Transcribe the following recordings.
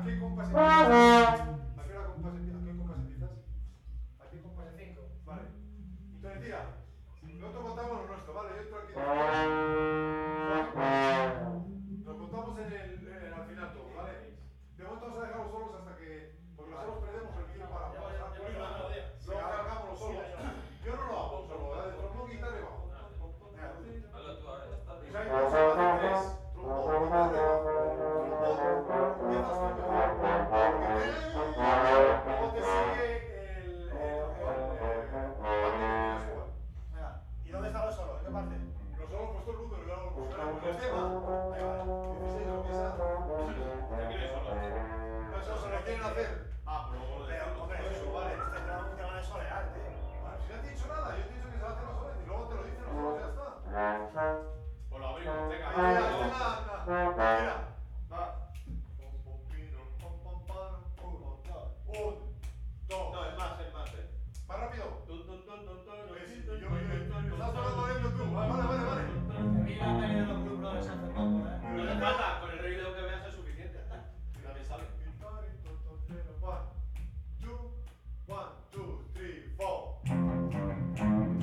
qué compás empiezas? ¿A qué compás empiezas? ¿A qué compás? 5. Vale. Entonces, tira. Nosotros contamos lo nuestro, ¿vale? Yo entro aquí. Nos contamos al final todo, ¿vale? De momento vamos a dejar los solos hasta que... Porque los solos perdemos el vídeo para... Luego cargamos los solos. Yo no lo hago, solo, ¿verdad? De trombón, guitarra y bajo. Hazlo tú ahora, ya está. Pues ahí vamos a hacer 3. Trombón, guitarra y bajo. Trombón, empiezas tú mejor. Luego te sigue el Venga, ¿y dónde están los solos? ¿En qué parte? los solos puesto el mundo, luego con el tema. Ahí va. 16 empieza. Ya quieres solo. Eso se lo quieren hacer. Ah, pero luego Pero, hombre, eso vale. Este tenemos un tema de solear, tío. Bueno, si no te he dicho nada, yo te he dicho que se va a hacer los solos y luego te lo dicen los solos, ya está. Pues lo abrimos, venga. Mira. Va. No, es más, Más rápido. Vale. Estás hablando lento tú. Vale. A mí la peli de los Blue Brothers hace poco, No te falta, con el vídeo que veas es suficiente. También sale. 1, 2, 3, 4.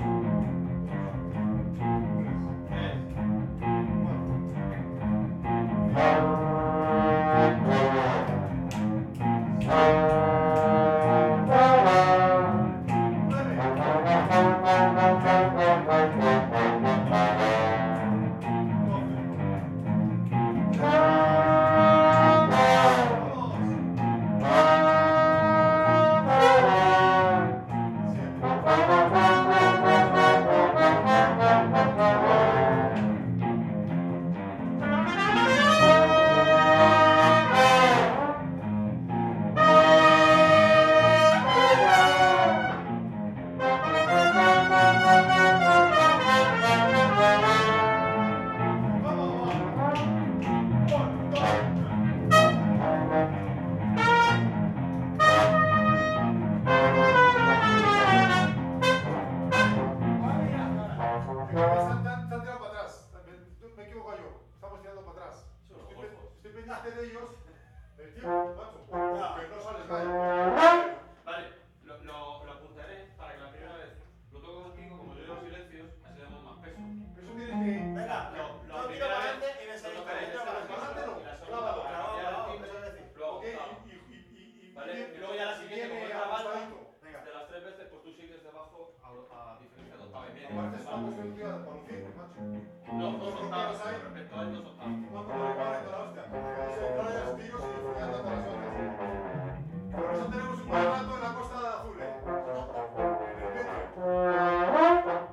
Me equivoco yo, estamos tirando para atrás. Estoy pendiente de ellos. El tiempo, macho, que no sales mal. Vale, lo apuntaré para que la primera vez lo toque contigo, como yo llevo silencios, así le damos más peso. Eso tienes que. Venga, La yo tiro primera para vez adelante y me lo seguís tocaré para para adelante. y la segunda Clávalo, para cambiar el timbre, eso es decir. luego Ok, octava. Vale, y luego ya la siguiente, como es la banda, Venga. de las 3 veces, pues tú sigues debajo a diferencia de octava y media. Aparte, estamos en un tío de conocido, macho. No, 2 octavas, con respecto a 2 octavas. No, como le vale toda la hostia. No le das tiros y fregando todas las horas. Por eso tenemos un buen rato en la Costa Azul, En el metro.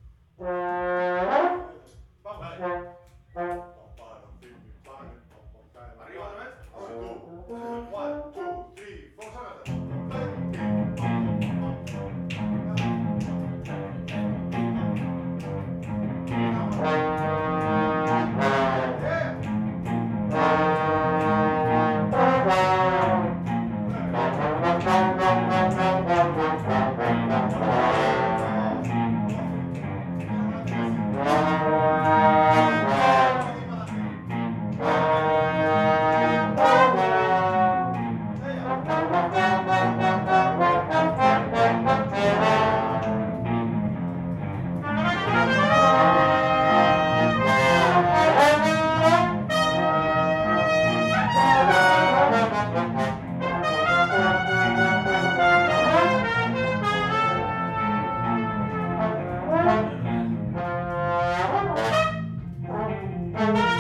Vamos. Vale. Arriba otra vez. 1, 2, 3, 4, sácate. Thank you.